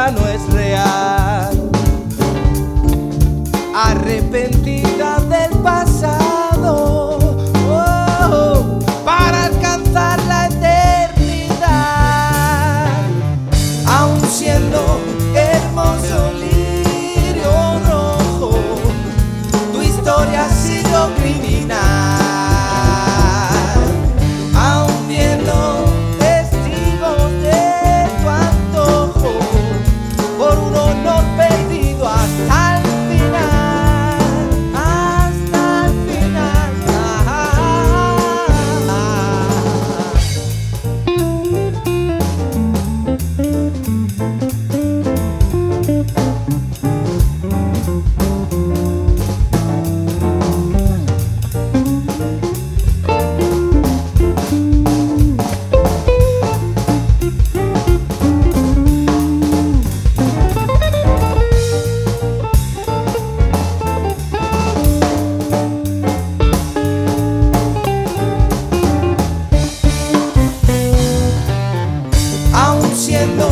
ya no es real. Arrepentida del pasado, para alcanzar la eternidad. Aun siendo hermoso lirio rojo, tu historia ha sido criminal. Aun viendo testigos de tu antojo, por un honor perdido hasta el final, hasta el final. Aun siendo